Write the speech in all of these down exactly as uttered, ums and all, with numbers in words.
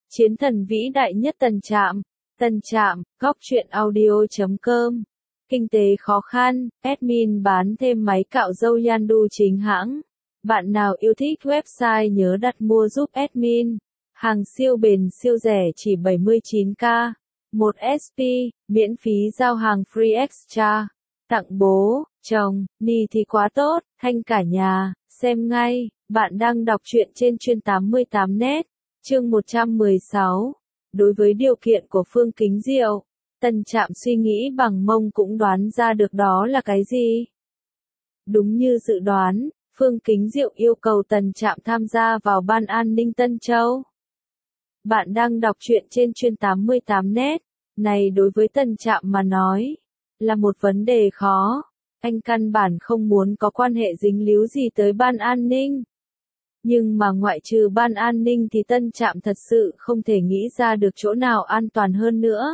Chiến thần vĩ đại nhất Tân Trạm. Tân Trạm, góc truyện audio chấm com. Kinh tế khó khăn, admin bán thêm máy cạo râu Yandu chính hãng. Bạn nào yêu thích website nhớ đặt mua giúp admin. Hàng siêu bền siêu rẻ chỉ bảy mươi chín k. một ét pê, miễn phí giao hàng free extra. Tặng bố, chồng, ni thì quá tốt, thanh cả nhà, xem ngay. Bạn đang đọc truyện trên chuyên tám mươi tám net. Chương một trăm mười sáu. Đối với điều kiện của Phương Kính Diệu, Tân Trạm suy nghĩ bằng mông cũng đoán ra được đó là cái gì. Đúng như dự đoán, Phương Kính Diệu yêu cầu Tân Trạm tham gia vào Ban An ninh Tân Châu. Bạn đang đọc truyện trên chuyên tám mươi tám net. Này đối với Tân Trạm mà nói, là một vấn đề khó. Anh căn bản không muốn có quan hệ dính líu gì tới Ban An ninh. Nhưng mà ngoại trừ Ban An ninh thì Tân Trạm thật sự không thể nghĩ ra được chỗ nào an toàn hơn nữa.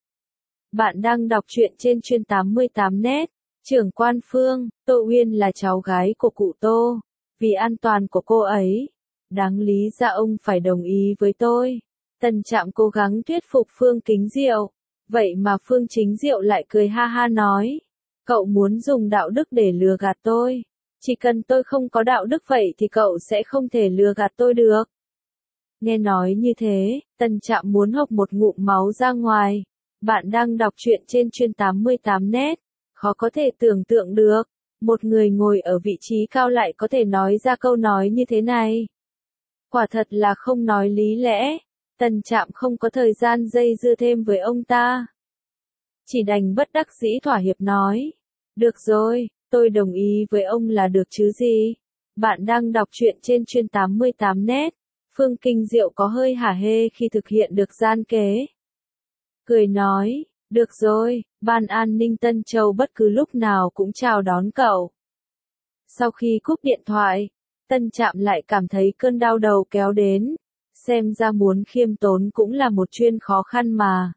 Bạn đang đọc truyện trên chuyên tám mươi tám net. Trưởng quan Phương, Tô Uyên là cháu gái của cụ Tô. Vì an toàn của cô ấy, đáng lý ra ông phải đồng ý với tôi. Tân Trạm cố gắng thuyết phục Phương Kính Diệu. Vậy mà Phương Chính Diệu lại cười ha ha nói. Cậu muốn dùng đạo đức để lừa gạt tôi. Chỉ cần tôi không có đạo đức vậy thì cậu sẽ không thể lừa gạt tôi được. Nghe nói như thế, Tân Trạm muốn hộc một ngụm máu ra ngoài. Bạn đang đọc truyện trên chuyên tám mươi tám net. Khó có thể tưởng tượng được, một người ngồi ở vị trí cao lại có thể nói ra câu nói như thế này. Quả thật là không nói lý lẽ. Tân Trạm không có thời gian dây dưa thêm với ông ta. Chỉ đành bất đắc dĩ thỏa hiệp nói. Được rồi, tôi đồng ý với ông là được chứ gì. Bạn đang đọc truyện trên chuyên tám mươi tám net. Phương Kính Diệu có hơi hả hê khi thực hiện được gian kế. Cười nói, được rồi, Ban An ninh Tân Châu bất cứ lúc nào cũng chào đón cậu. Sau khi cúp điện thoại, Tân Trạm lại cảm thấy cơn đau đầu kéo đến. Xem ra muốn khiêm tốn cũng là một chuyên khó khăn mà.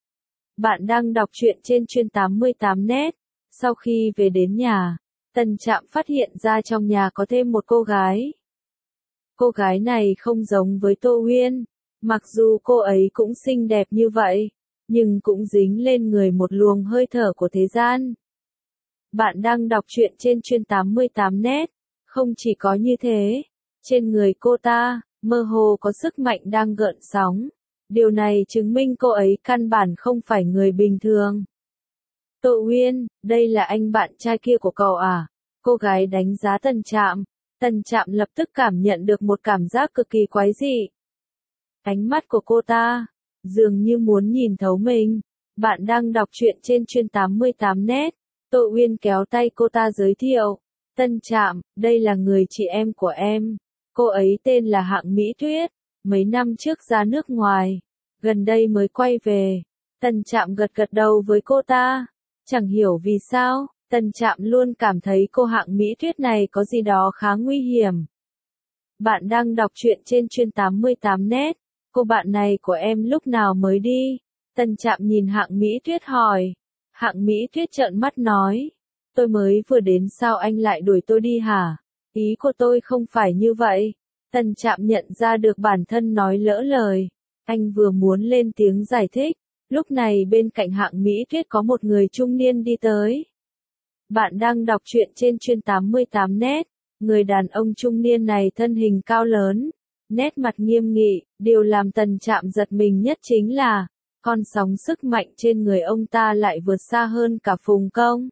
Bạn đang đọc truyện trên chuyên tám mươi tám net. Sau khi về đến nhà, Tân Trạm phát hiện ra trong nhà có thêm một cô gái. Cô gái này không giống với Tô Uyên. Mặc dù cô ấy cũng xinh đẹp như vậy, nhưng cũng dính lên người một luồng hơi thở của thế gian. Bạn đang đọc truyện trên chuyên tám mươi tám net. Không chỉ có như thế, trên người cô ta, mơ hồ có sức mạnh đang gợn sóng. Điều này chứng minh cô ấy căn bản không phải người bình thường. Tô Uyên, đây là anh bạn trai kia của cậu à? Cô gái đánh giá Tân Trạm. Tân Trạm lập tức cảm nhận được một cảm giác cực kỳ quái dị. Ánh mắt của cô ta, dường như muốn nhìn thấu mình. Bạn đang đọc truyện trên chuyên tám mươi tám net. Tô Uyên kéo tay cô ta giới thiệu. Tân Trạm, đây là người chị em của em. Cô ấy tên là Hạng Mỹ Tuyết. Mấy năm trước ra nước ngoài, gần đây mới quay về. Tân Trạm gật gật đầu với cô ta. Chẳng hiểu vì sao, Tân Trạm luôn cảm thấy cô Hạng Mỹ Tuyết này có gì đó khá nguy hiểm. Bạn đang đọc truyện trên chuyên tám mươi tám net. Cô bạn này của em lúc nào mới đi? Tân Trạm nhìn Hạng Mỹ Tuyết hỏi. Hạng Mỹ Tuyết trợn mắt nói. Tôi mới vừa đến sao anh lại đuổi tôi đi hả? Ý của tôi không phải như vậy. Tân Trạm nhận ra được bản thân nói lỡ lời. Anh vừa muốn lên tiếng giải thích. Lúc này bên cạnh Hạng Mỹ Tuyết có một người trung niên đi tới. Bạn đang đọc truyện trên chuyên tám mươi tám net. Người đàn ông trung niên này thân hình cao lớn, nét mặt nghiêm nghị. Điều làm Tân Trạm giật mình nhất chính là, con sóng sức mạnh trên người ông ta lại vượt xa hơn cả Phùng Công.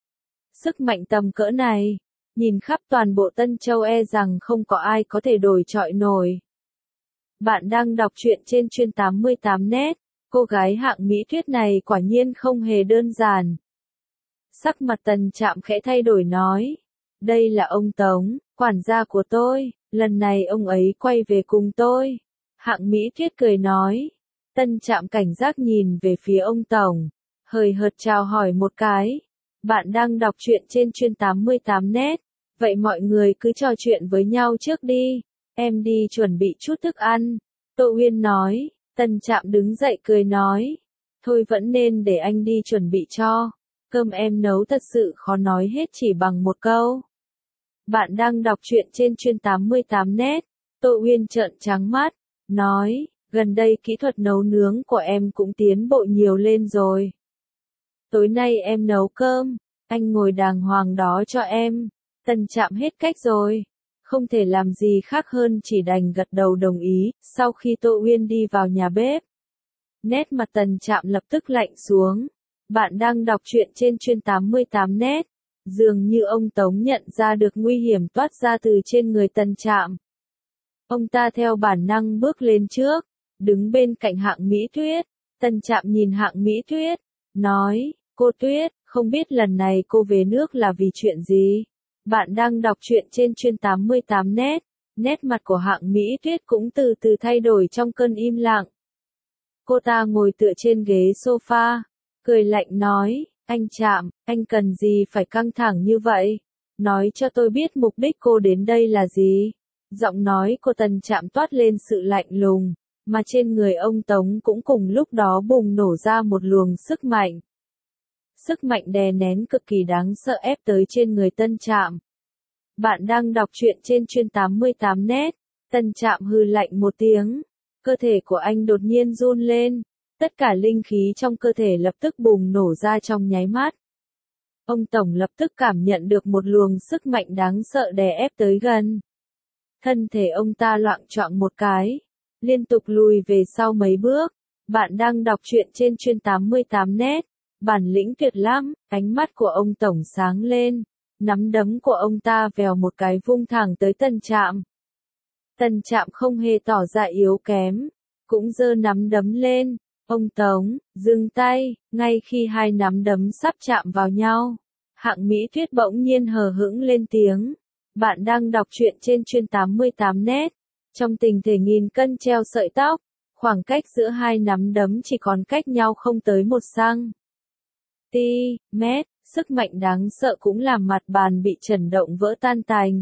Sức mạnh tầm cỡ này, nhìn khắp toàn bộ Tân Châu e rằng không có ai có thể đổi chọi nổi. Bạn đang đọc truyện trên chuyên tám mươi tám net. Cô gái Hạng Mỹ Tuyết này quả nhiên không hề đơn giản. Sắc mặt Tân Trạm khẽ thay đổi nói. Đây là ông Tống, quản gia của tôi. Lần này ông ấy quay về cùng tôi. Hạng Mỹ Tuyết cười nói. Tân Trạm cảnh giác nhìn về phía ông Tổng. Hời hợt chào hỏi một cái. Bạn đang đọc truyện trên chuyên tám mươi tám net. Vậy mọi người cứ trò chuyện với nhau trước đi. Em đi chuẩn bị chút thức ăn. Tô Uyên nói. Tân Trạm đứng dậy cười nói. Thôi vẫn nên để anh đi chuẩn bị cho. Cơm em nấu thật sự khó nói hết chỉ bằng một câu. Bạn đang đọc truyện trên chuyên tám mươi tám net. Tô Uyên trợn trắng mắt. Nói. gần đây kỹ thuật nấu nướng của em cũng tiến bộ nhiều lên rồi. Tối nay em nấu cơm, anh ngồi đàng hoàng đó cho em. Tân Trạm hết cách rồi. Không thể làm gì khác hơn chỉ đành gật đầu đồng ý, sau khi Tô Uyên đi vào nhà bếp. Nét mặt Tân Trạm lập tức lạnh xuống. Bạn đang đọc truyện trên chuyên tám mươi tám nét. Dường như ông Tống nhận ra được nguy hiểm toát ra từ trên người Tân Trạm. Ông ta theo bản năng bước lên trước, đứng bên cạnh Hạng Mỹ Tuyết. Tân Trạm nhìn Hạng Mỹ Tuyết, nói, cô Tuyết, không biết lần này cô về nước là vì chuyện gì? Bạn đang đọc truyện trên chuyên tám mươi tám nét. Nét mặt của Hạng Mỹ Tuyết cũng từ từ thay đổi trong cơn im lặng. Cô ta ngồi tựa trên ghế sofa, cười lạnh nói, anh Trạm, anh cần gì phải căng thẳng như vậy? Nói cho tôi biết mục đích cô đến đây là gì? Giọng nói của Tân Trạm toát lên sự lạnh lùng, mà trên người ông Tống cũng cùng lúc đó bùng nổ ra một luồng sức mạnh. Sức mạnh đè nén cực kỳ đáng sợ ép tới trên người Tân Trạm. Bạn đang đọc truyện trên chuyên tám mươi tám nét. Tân Trạm hừ lạnh một tiếng. Cơ thể của anh đột nhiên run lên. Tất cả linh khí trong cơ thể lập tức bùng nổ ra trong nháy mắt. Ông Tổng lập tức cảm nhận được một luồng sức mạnh đáng sợ đè ép tới gần. Thân thể ông ta loạng choạng một cái, liên tục lùi về sau mấy bước. Bạn đang đọc truyện trên chuyên tám mươi tám nét. Bản lĩnh tuyệt lắm, ánh mắt của ông Tổng sáng lên. Nắm đấm của ông ta vèo một cái vung thẳng tới Tân Trạm. Tân Trạm không hề tỏ ra yếu kém, cũng giơ nắm đấm lên. Ông Tống, dừng tay, ngay khi hai nắm đấm sắp chạm vào nhau. Hạng Mỹ Tuyết bỗng nhiên hờ hững lên tiếng. Bạn đang đọc truyện trên chuyên tám mươi tám nét. Trong tình thể nghìn cân treo sợi tóc, khoảng cách giữa hai nắm đấm chỉ còn cách nhau không tới một xăng ti mét, sức mạnh đáng sợ cũng làm mặt bàn bị chấn động vỡ tan tành.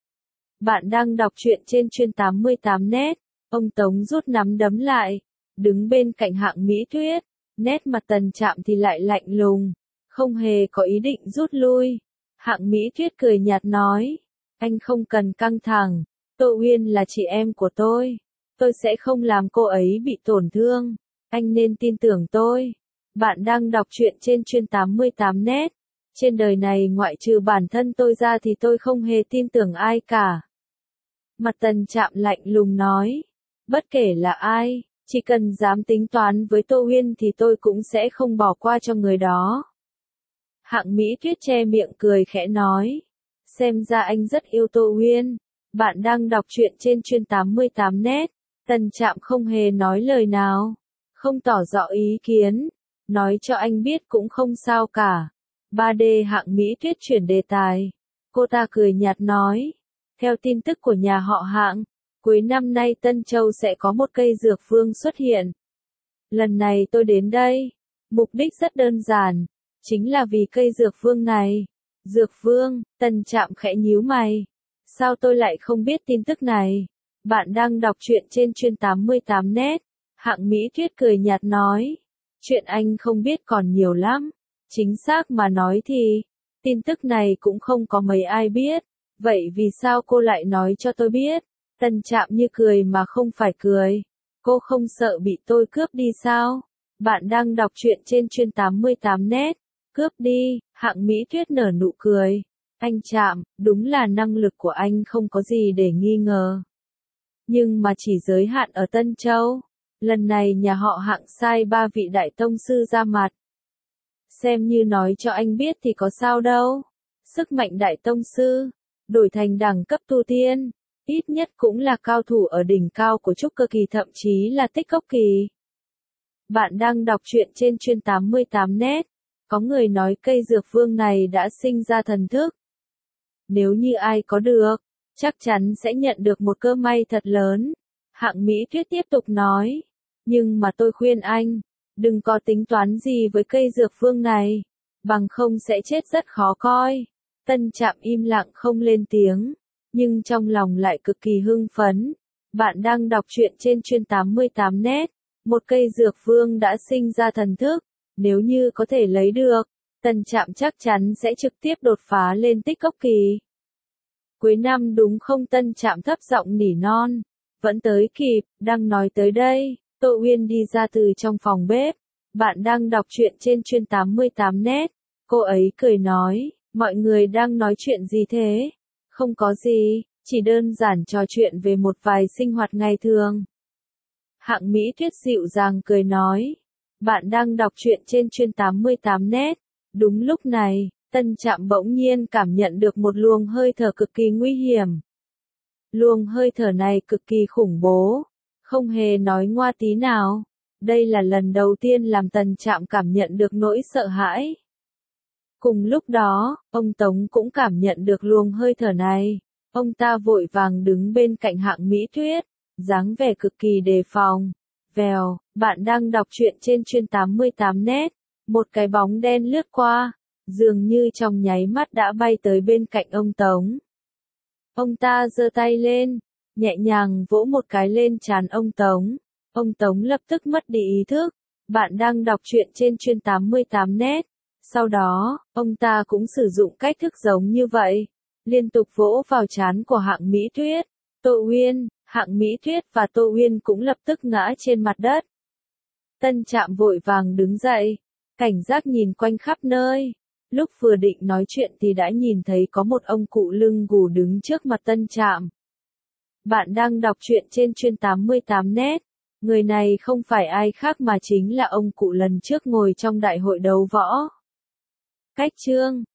Bạn đang đọc truyện trên chuyên tám mươi tám nét. Ông Tống rút nắm đấm lại, đứng bên cạnh Hạng Mỹ Tuyết. Nét mặt Tân Trạm thì lại lạnh lùng, không hề có ý định rút lui. Hạng Mỹ Tuyết cười nhạt nói, anh không cần căng thẳng, Tô Uyên là chị em của tôi. Tôi sẽ không làm cô ấy bị tổn thương. Anh nên tin tưởng tôi. Bạn đang đọc truyện trên chuyên tám mươi tám nét. Trên đời này ngoại trừ bản thân tôi ra thì tôi không hề tin tưởng ai cả. Mặt Tân Trạm lạnh lùng nói. Bất kể là ai, chỉ cần dám tính toán với Tô Uyên thì tôi cũng sẽ không bỏ qua cho người đó. Hạng Mỹ Tuyết che miệng cười khẽ nói. Xem ra anh rất yêu Tô Uyên. Bạn đang đọc truyện trên chuyên tám mươi tám nét. Tân Trạm không hề nói lời nào, không tỏ rõ ý kiến. Nói cho anh biết cũng không sao cả. ba D Hạng Mỹ Tuyết chuyển đề tài. Cô ta cười nhạt nói. Theo tin tức của nhà họ Hạng, cuối năm nay Tân Châu sẽ có một cây dược vương xuất hiện. Lần này tôi đến đây, mục đích rất đơn giản, chính là vì cây dược vương này. Dược vương, Tân Trạm khẽ nhíu mày. Sao tôi lại không biết tin tức này? Bạn đang đọc truyện trên chuyên tám mươi tám nét. Hạng Mỹ Tuyết cười nhạt nói. Chuyện anh không biết còn nhiều lắm. Chính xác mà nói thì, tin tức này cũng không có mấy ai biết. Vậy vì sao cô lại nói cho tôi biết? Tân Trạm như cười mà không phải cười. Cô không sợ bị tôi cướp đi sao? Bạn đang đọc truyện trên chuyên tám mươi tám nét. Cướp đi, Hạng Mỹ Tuyết nở nụ cười. Anh Trạm, đúng là năng lực của anh không có gì để nghi ngờ. Nhưng mà chỉ giới hạn ở Tân Châu. Lần này nhà họ Hạng sai ba vị đại tông sư ra mặt. Xem như nói cho anh biết thì có sao đâu. Sức mạnh đại tông sư, đổi thành đẳng cấp tu tiên, ít nhất cũng là cao thủ ở đỉnh cao của trúc cơ kỳ thậm chí là tích cốc kỳ. Bạn đang đọc truyện trên chuyên tám mươi tám nét. Có người nói cây dược vương này đã sinh ra thần thức. Nếu như ai có được, chắc chắn sẽ nhận được một cơ may thật lớn. Hạng Mỹ Tuyết tiếp tục nói. Nhưng mà tôi khuyên anh, đừng có tính toán gì với cây dược vương này, bằng không sẽ chết rất khó coi. Tân Trạm im lặng không lên tiếng, nhưng trong lòng lại cực kỳ hưng phấn. Bạn đang đọc truyện trên chuyên tám mươi tám nét. Một cây dược vương đã sinh ra thần thức. Nếu như có thể lấy được, Tân Trạm chắc chắn sẽ trực tiếp đột phá lên tích cốc kỳ. Cuối năm đúng không? Tân Trạm thấp giọng nỉ non. Vẫn tới kịp, đang nói tới đây, Tô Uyên đi ra từ trong phòng bếp. Bạn đang đọc truyện trên chuyên tám mươi tám net. Cô ấy cười nói, mọi người đang nói chuyện gì thế? Không có gì, chỉ đơn giản trò chuyện về một vài sinh hoạt ngày thường. Hạng Mỹ Tuyết dịu dàng cười nói, bạn đang đọc truyện trên chuyên tám mươi tám net. Đúng lúc này, Tân Trạm bỗng nhiên cảm nhận được một luồng hơi thở cực kỳ nguy hiểm. Luồng hơi thở này cực kỳ khủng bố, không hề nói ngoa tí nào. Đây là lần đầu tiên làm Tân Trạm cảm nhận được nỗi sợ hãi. Cùng lúc đó, ông Tống cũng cảm nhận được luồng hơi thở này. Ông ta vội vàng đứng bên cạnh Hạng Mỹ Tuyết, dáng vẻ cực kỳ đề phòng. Vèo, bạn đang đọc truyện trên chuyên tám mươi tám net. Một cái bóng đen lướt qua, dường như trong nháy mắt đã bay tới bên cạnh ông Tống. Ông ta giơ tay lên, nhẹ nhàng vỗ một cái lên trán ông Tống. Ông Tống lập tức mất đi ý thức. Bạn đang đọc truyện trên chuyên tám mươi tám net. Sau đó, ông ta cũng sử dụng cách thức giống như vậy, liên tục vỗ vào trán của Hạng Mỹ Tuyết. Tô Uyên, Hạng Mỹ Tuyết và Tô Uyên cũng lập tức ngã trên mặt đất. Tân Trạm vội vàng đứng dậy, cảnh giác nhìn quanh khắp nơi. Lúc vừa định nói chuyện thì đã nhìn thấy có một ông cụ lưng gù đứng trước mặt Tân Trạm. Bạn đang đọc truyện trên chuyên tám mươi tám net. Người này không phải ai khác mà chính là ông cụ lần trước ngồi trong đại hội đấu võ. Cách chương